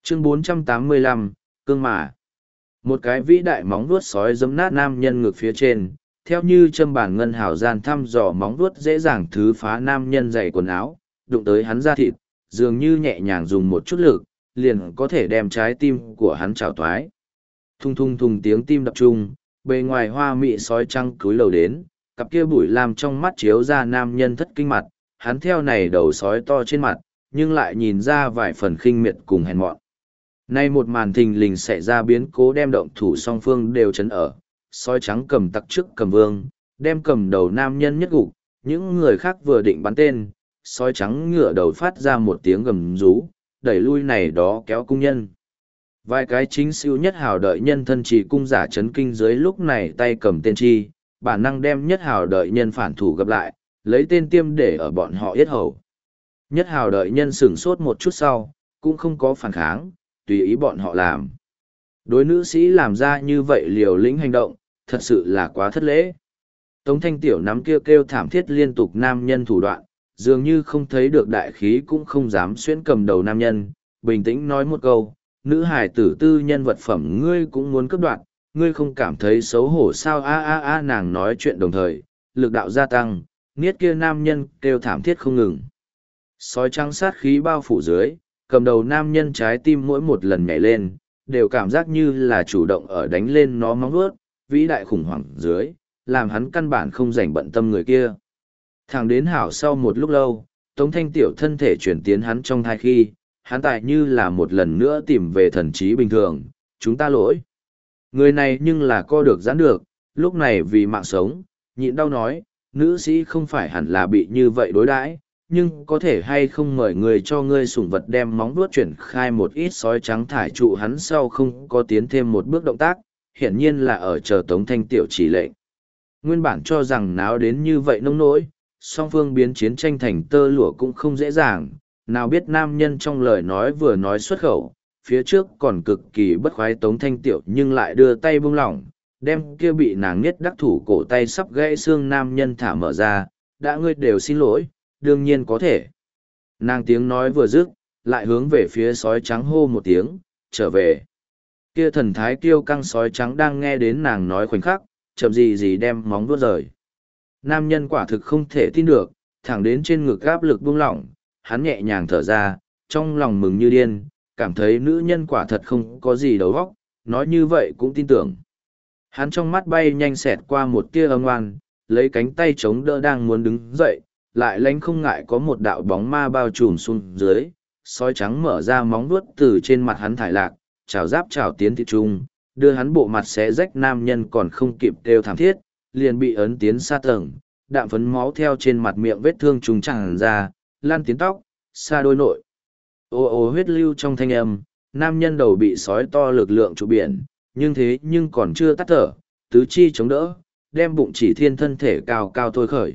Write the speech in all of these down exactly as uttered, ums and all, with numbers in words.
Chương bốn trăm tám mươi lăm, Cương Mã. Một cái vĩ đại móng vuốt sói giấm nát nam nhân ngực phía trên, theo như châm bản ngân hào gian thăm dò móng vuốt dễ dàng thứ phá nam nhân dày quần áo, đụng tới hắn da thịt, dường như nhẹ nhàng dùng một chút lực, liền có thể đem trái tim của hắn trào toái. Thung thung thùng tiếng tim đập trung, bề ngoài hoa mị sói trăng cúi lầu đến, cặp kia bụi làm trong mắt chiếu ra nam nhân thất kinh mặt, hắn theo này đầu sói to trên mặt, nhưng lại nhìn ra vài phần khinh miệt cùng hèn mọn. Nay một màn thình lình xảy ra biến cố đem động thủ song phương đều chấn ở, sói trắng cầm tặc trước cầm vương, đem cầm đầu nam nhân nhất gục, những người khác vừa định bắn tên, sói trắng ngửa đầu phát ra một tiếng gầm rú, đẩy lui này đó kéo cung nhân. Vài cái chính siêu nhất hào đợi nhân thân chỉ cung giả chấn kinh dưới lúc này tay cầm tên chi, bản năng đem nhất hào đợi nhân phản thủ gặp lại, lấy tên tiêm để ở bọn họ yết hầu. Nhất hào đợi nhân sửng sốt một chút sau, cũng không có phản kháng, tùy ý bọn họ làm. Đối nữ sĩ làm ra như vậy liều lĩnh hành động, thật sự là quá thất lễ. Tống thanh tiểu nắm kêu kêu thảm thiết liên tục nam nhân thủ đoạn, dường như không thấy được đại khí cũng không dám xuyên cầm đầu nam nhân, bình tĩnh nói một câu, nữ hài tử tư nhân vật phẩm ngươi cũng muốn cướp đoạt, ngươi không cảm thấy xấu hổ sao a a a nàng nói chuyện đồng thời, lực đạo gia tăng, niết kia nam nhân kêu thảm thiết không ngừng. Sói trắng sát khí bao phủ dưới, cầm đầu nam nhân trái tim mỗi một lần nhảy lên, đều cảm giác như là chủ động ở đánh lên nó móng vuốt, vĩ đại khủng hoảng dưới, làm hắn căn bản không rảnh bận tâm người kia. Thẳng đến hảo sau một lúc lâu, Tống Thanh Tiểu thân thể chuyển tiến hắn trong thai khi, hắn tại như là một lần nữa tìm về thần trí bình thường, chúng ta lỗi. Người này nhưng là co được giãn được, lúc này vì mạng sống, nhịn đau nói, nữ sĩ không phải hẳn là bị như vậy đối đãi, nhưng có thể hay không mời người cho ngươi sủng vật đem móng vuốt chuyển khai một ít sói trắng thải trụ hắn sau không có tiến thêm một bước động tác, hiển nhiên là ở chờ Tống Thanh Tiểu chỉ lệnh. Nguyên bản cho rằng náo đến như vậy nông nỗi, song phương biến chiến tranh thành tơ lụa cũng không dễ dàng, nào biết nam nhân trong lời nói vừa nói xuất khẩu, phía trước còn cực kỳ bất khoái Tống Thanh Tiểu nhưng lại đưa tay buông lỏng, đem kia bị nàng nhất đắc thủ cổ tay sắp gãy xương nam nhân thả mở ra, đã ngươi đều xin lỗi, đương nhiên có thể. Nàng tiếng nói vừa dứt, lại hướng về phía sói trắng hô một tiếng, trở về. Kia thần thái kiêu căng sói trắng đang nghe đến nàng nói khoảnh khắc, chậm gì gì đem móng vuốt rời. Nam nhân quả thực không thể tin được, thẳng đến trên ngực áp lực buông lỏng, hắn nhẹ nhàng thở ra, trong lòng mừng như điên, cảm thấy nữ nhân quả thật không có gì đầu óc, nói như vậy cũng tin tưởng. Hắn trong mắt bay nhanh xẹt qua một tia âm oan, lấy cánh tay chống đỡ đang muốn đứng dậy, lại lánh không ngại có một đạo bóng ma bao trùm xuống dưới, sói trắng mở ra móng vuốt từ trên mặt hắn thải lạc, chảo giáp chảo tiến thịt trung, đưa hắn bộ mặt xé rách nam nhân còn không kịp kêu thảm thiết, liền bị ấn tiến xa tầng, đạm phấn máu theo trên mặt miệng vết thương trùng tràn ra, lan tiến tóc, xa đôi nội. Ô ô huyết lưu trong thanh âm, nam nhân đầu bị sói to lực lượng trụ biển, nhưng thế nhưng còn chưa tắt thở, tứ chi chống đỡ, đem bụng chỉ thiên thân thể cao cao thôi khởi.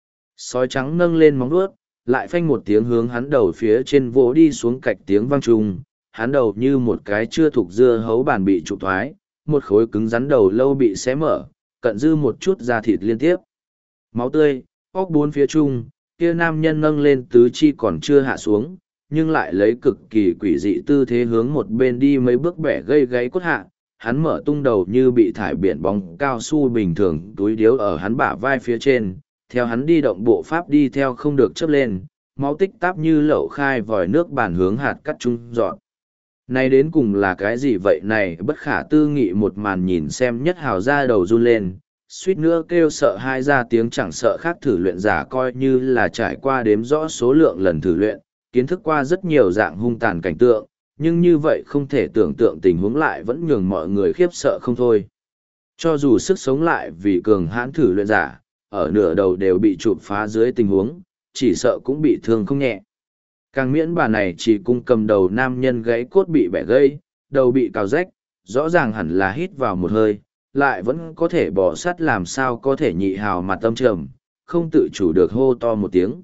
Sói trắng nâng lên móng vuốt, lại phanh một tiếng hướng hắn đầu phía trên vỗ đi xuống cạch tiếng vang trùng, hắn đầu như một cái chưa thuộc dưa hấu bản bị trụ thoái, một khối cứng rắn đầu lâu bị xé mở, cận dư một chút da thịt liên tiếp. Máu tươi, óc bốn phía trung, kia nam nhân nâng lên tứ chi còn chưa hạ xuống, nhưng lại lấy cực kỳ quỷ dị tư thế hướng một bên đi mấy bước bẻ gây gáy cốt hạ, hắn mở tung đầu như bị thải biển bóng cao su bình thường túi điếu ở hắn bả vai phía trên, theo hắn đi động bộ pháp đi theo không được chớp lên, máu tích táp như lậu khai vòi nước bàn hướng hạt cắt trung dọn. Này đến cùng là cái gì vậy này bất khả tư nghị một màn nhìn xem nhất hào ra đầu run lên, suýt nữa kêu sợ hai ra tiếng chẳng sợ khác thử luyện giả coi như là trải qua đếm rõ số lượng lần thử luyện, kiến thức qua rất nhiều dạng hung tàn cảnh tượng, nhưng như vậy không thể tưởng tượng tình huống lại vẫn nhường mọi người khiếp sợ không thôi. Cho dù sức sống lại vì cường hãn thử luyện giả, ở nửa đầu đều bị chụp phá dưới tình huống, chỉ sợ cũng bị thương không nhẹ. Càng miễn bà này chỉ cung cầm đầu nam nhân gãy cốt bị bẻ gây, đầu bị cào rách, rõ ràng hẳn là hít vào một hơi, lại vẫn có thể bỏ sắt làm sao có thể nhị hào mặt tâm trầm, không tự chủ được hô to một tiếng.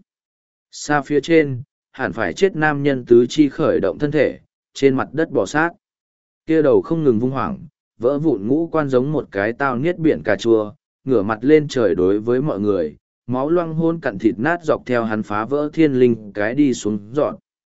Xa phía trên, hẳn phải chết nam nhân tứ chi khởi động thân thể, trên mặt đất bò sát. Kia đầu không ngừng vung hoảng, vỡ vụn ngũ quan giống một cái tao niết biển cà chua, ngửa mặt lên trời đối với mọi người, máu loang hôn cặn thịt nát dọc theo hắn phá vỡ thiên linh cái đi xuống dọn.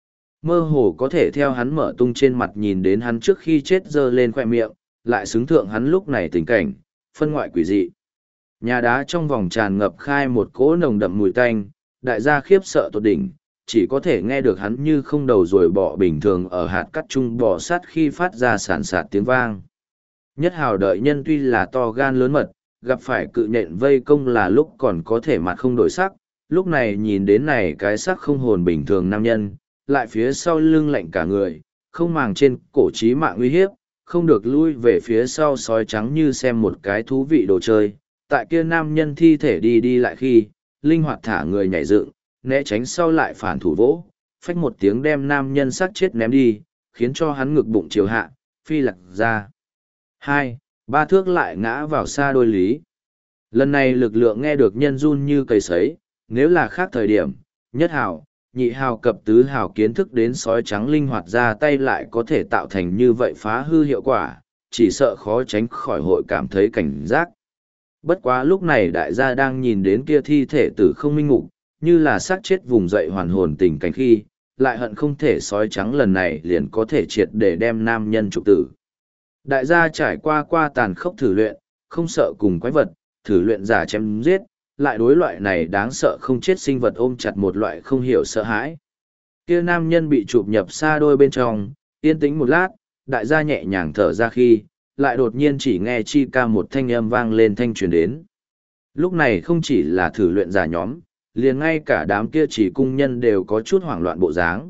mơ hồ có thể theo hắn mở tung trên mặt nhìn đến hắn trước khi chết giơ lên khoe miệng, lại xứng thượng hắn lúc này tình cảnh, phân ngoại quỷ dị. Nhà đá trong vòng tràn ngập khai một cỗ nồng đậm mùi tanh, đại gia khiếp sợ tột đỉnh, chỉ có thể nghe được hắn như không đầu rồi bọ bình thường ở hạt cắt chung bò sát khi phát ra sàn sạt tiếng vang. Nhất hào đợi nhân tuy là to gan lớn mật, gặp phải cự nhện vây công là lúc còn có thể mặt không đổi sắc, lúc này nhìn đến này cái sắc không hồn bình thường nam nhân, lại phía sau lưng lạnh cả người, không màng trên cổ trí mạng uy hiếp, không được lui về phía sau sói trắng như xem một cái thú vị đồ chơi. Tại kia nam nhân thi thể đi đi lại khi, linh hoạt thả người nhảy dựng, né tránh sau lại phản thủ vỗ, phách một tiếng đem nam nhân xác chết ném đi, khiến cho hắn ngực bụng chiều hạ, phi lạc ra. Hai, ba thước lại ngã vào xa đôi lý. Lần này lực lượng nghe được nhân run như cầy sấy, nếu là khác thời điểm, nhất hào, nhị hào cập tứ hào kiến thức đến sói trắng linh hoạt ra tay lại có thể tạo thành như vậy phá hư hiệu quả, chỉ sợ khó tránh khỏi hội cảm thấy cảnh giác. Bất quá lúc này đại gia đang nhìn đến kia thi thể tử không minh ngục, như là xác chết vùng dậy hoàn hồn tình cảnh khi, lại hận không thể sói trắng lần này liền có thể triệt để đem nam nhân trục tử. Đại gia trải qua qua tàn khốc thử luyện, không sợ cùng quái vật, thử luyện giả chém giết, lại đối loại này đáng sợ không chết sinh vật ôm chặt một loại không hiểu sợ hãi. Kia nam nhân bị chụp nhập xa đôi bên trong, yên tĩnh một lát, đại gia nhẹ nhàng thở ra khi, lại đột nhiên chỉ nghe chi ca một thanh âm vang lên thanh truyền đến. Lúc này không chỉ là thử luyện giả nhóm, liền ngay cả đám kia chỉ cung nhân đều có chút hoảng loạn bộ dáng.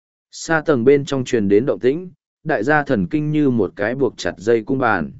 Xa tầng bên trong truyền đến động tĩnh, đại gia thần kinh như một cái buộc chặt dây cung bàn.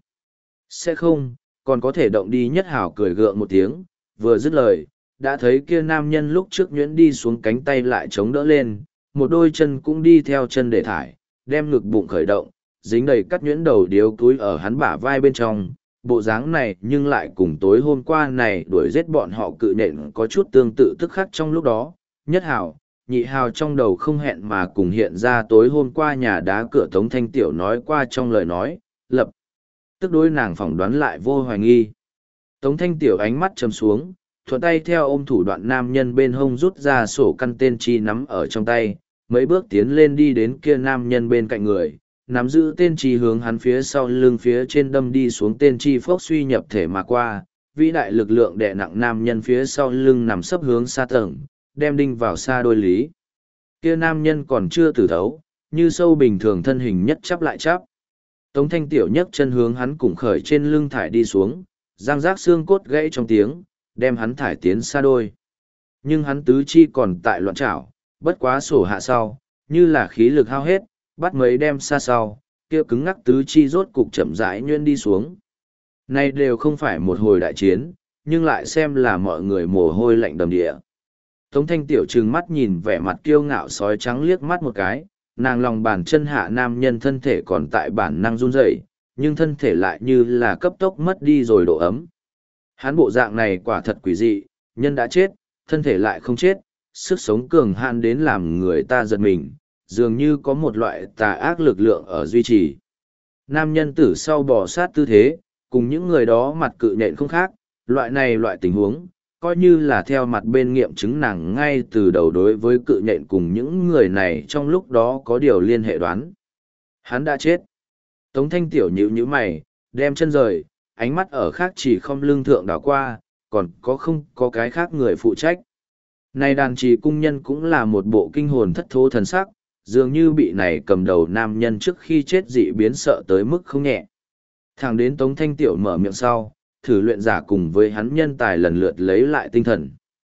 Sẽ không, còn có thể động đi nhất hảo cười gượng một tiếng, vừa dứt lời, đã thấy kia nam nhân lúc trước nhuyễn đi xuống cánh tay lại chống đỡ lên, một đôi chân cũng đi theo chân để thải, đem ngực bụng khởi động, dính đầy cắt nhuyễn đầu điếu túi ở hắn bả vai bên trong, bộ dáng này nhưng lại cùng tối hôm qua này đuổi giết bọn họ cự nện có chút tương tự tức khắc trong lúc đó, nhất hào, nhị hào trong đầu không hẹn mà cùng hiện ra tối hôm qua nhà đá cửa Tống Thanh Tiểu nói qua trong lời nói, lập tức đối nàng phỏng đoán lại vô hoài nghi. Tống Thanh Tiểu ánh mắt chầm xuống, thuận tay theo ôm thủ đoạn nam nhân bên hông rút ra sổ căn tên chi nắm ở trong tay, mấy bước tiến lên đi đến kia nam nhân bên cạnh người, nắm giữ tên chi hướng hắn phía sau lưng phía trên đâm đi xuống tên chi phốc suy nhập thể mà qua, vĩ đại lực lượng đè nặng nam nhân phía sau lưng nằm sấp hướng xa tầng, đem đinh vào xa đôi lý. Kia nam nhân còn chưa tử thấu, như sâu bình thường thân hình nhất chắp lại chắp. Tống Thanh Tiểu nhấc chân hướng hắn cùng khởi trên lưng thải đi xuống, răng rác xương cốt gãy trong tiếng, đem hắn thải tiến xa đôi. Nhưng hắn tứ chi còn tại loạn trảo, bất quá sổ hạ sau, như là khí lực hao hết, bắt mấy đem xa sau, kia cứng ngắc tứ chi rốt cục chậm rãi nhuyễn đi xuống. Này đều không phải một hồi đại chiến, nhưng lại xem là mọi người mồ hôi lạnh đầm địa. Tống Thanh Tiểu trừng mắt nhìn vẻ mặt kiêu ngạo sói trắng liếc mắt một cái, nàng lòng bàn chân hạ nam nhân thân thể còn tại bản năng run rẩy, nhưng thân thể lại như là cấp tốc mất đi rồi độ ấm. Hắn bộ dạng này quả thật quỷ dị, nhân đã chết, thân thể lại không chết, sức sống cường hạn đến làm người ta giật mình, dường như có một loại tà ác lực lượng ở duy trì. Nam nhân tử sau bò sát tư thế, cùng những người đó mặt cự nện không khác, loại này loại tình huống, coi như là theo mặt bên nghiệm chứng nàng ngay từ đầu đối với cự nhện cùng những người này trong lúc đó có điều liên hệ đoán. Hắn đã chết. Tống Thanh Tiểu nhíu nhíu mày, đem chân rời, ánh mắt ở khác chỉ không lưng thượng đảo qua, còn có không có cái khác người phụ trách. Này đàn trì cung nhân cũng là một bộ kinh hồn thất thố thần sắc, dường như bị này cầm đầu nam nhân trước khi chết dị biến sợ tới mức không nhẹ. Thẳng đến Tống Thanh Tiểu mở miệng sau, thử luyện giả cùng với hắn nhân tài lần lượt lấy lại tinh thần.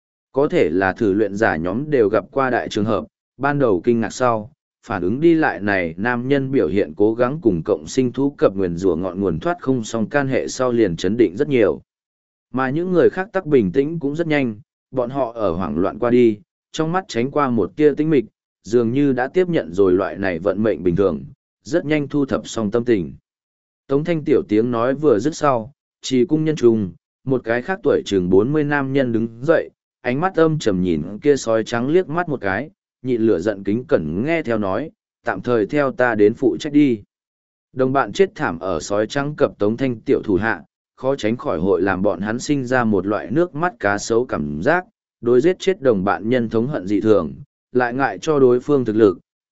Có thể là thử luyện giả nhóm đều gặp qua đại trường hợp, ban đầu kinh ngạc sau, phản ứng đi lại này nam nhân biểu hiện cố gắng cùng cộng sinh thú cập nguyền rủa ngọn nguồn thoát không song can hệ sau liền chấn định rất nhiều. Mà những người khác tắc bình tĩnh cũng rất nhanh, bọn họ ở hoảng loạn qua đi, trong mắt tránh qua một tia tinh mịch, dường như đã tiếp nhận rồi loại này vận mệnh bình thường, rất nhanh thu thập xong tâm tình. Tống Thanh Tiểu tiếng nói vừa dứt sau, chỉ cung nhân trùng, một cái khác tuổi chừng bốn mươi nam nhân đứng dậy, ánh mắt âm trầm nhìn kia sói trắng liếc mắt một cái, nhịn lửa giận kính cẩn nghe theo nói, tạm thời theo ta đến phụ trách đi. Đồng bạn chết thảm ở sói trắng cập Tống Thanh Tiểu thủ hạ, khó tránh khỏi hội làm bọn hắn sinh ra một loại nước mắt cá sấu cảm giác, đối giết chết đồng bạn nhân thống hận dị thường, lại ngại cho đối phương thực lực,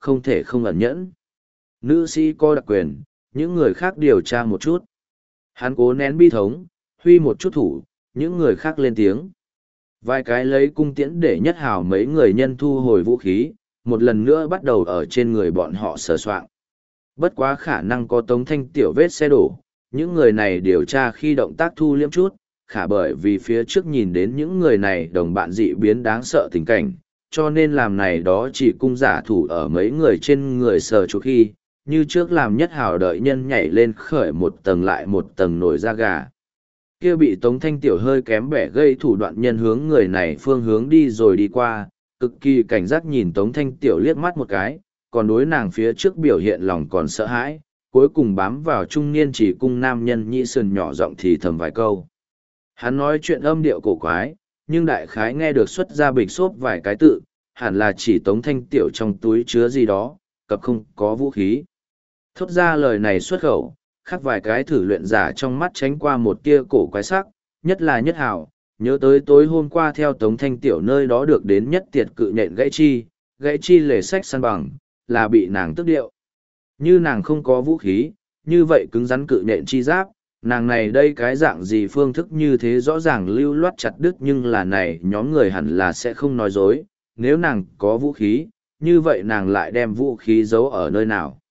không thể không ẩn nhẫn. Nữ sĩ có đặc quyền, những người khác điều tra một chút. Hắn cố nén bi thống, huy một chút thủ, những người khác lên tiếng. Vài cái lấy cung tiễn để nhất hào mấy người nhân thu hồi vũ khí, một lần nữa bắt đầu ở trên người bọn họ sờ soạng. Bất quá khả năng có Tống Thanh Tiểu vết xe đổ, những người này điều tra khi động tác thu liếm chút, khả bởi vì phía trước nhìn đến những người này đồng bạn dị biến đáng sợ tình cảnh, cho nên làm này đó chỉ cung giả thủ ở mấy người trên người sờ chút khi, như trước làm nhất hào đợi nhân nhảy lên khởi một tầng lại một tầng nổi da gà. Kia bị Tống Thanh Tiểu hơi kém bẻ gây thủ đoạn nhân hướng người này phương hướng đi rồi đi qua, cực kỳ cảnh giác nhìn Tống Thanh Tiểu liếc mắt một cái, còn đối nàng phía trước biểu hiện lòng còn sợ hãi, cuối cùng bám vào trung niên chỉ cung nam nhân nhĩ sườn nhỏ giọng thì thầm vài câu. Hắn nói chuyện âm điệu cổ quái, nhưng đại khái nghe được xuất ra bịch xốp vài cái tự, hẳn là chỉ Tống Thanh Tiểu trong túi chứa gì đó, cập không có vũ khí. Thốt ra lời này xuất khẩu, khác vài cái thử luyện giả trong mắt tránh qua một tia cổ quái sắc, nhất là nhất hảo, nhớ tới tối hôm qua theo Tống Thanh Tiểu nơi đó được đến nhất tiệt cự nhện gãy chi, gãy chi lề sách săn bằng, là bị nàng tức điệu. Như nàng không có vũ khí, như vậy cứng rắn cự nhện chi giáp, nàng này đây cái dạng gì phương thức như thế rõ ràng lưu loát chặt đứt nhưng là này nhóm người hẳn là sẽ không nói dối, nếu nàng có vũ khí, như vậy nàng lại đem vũ khí giấu ở nơi nào.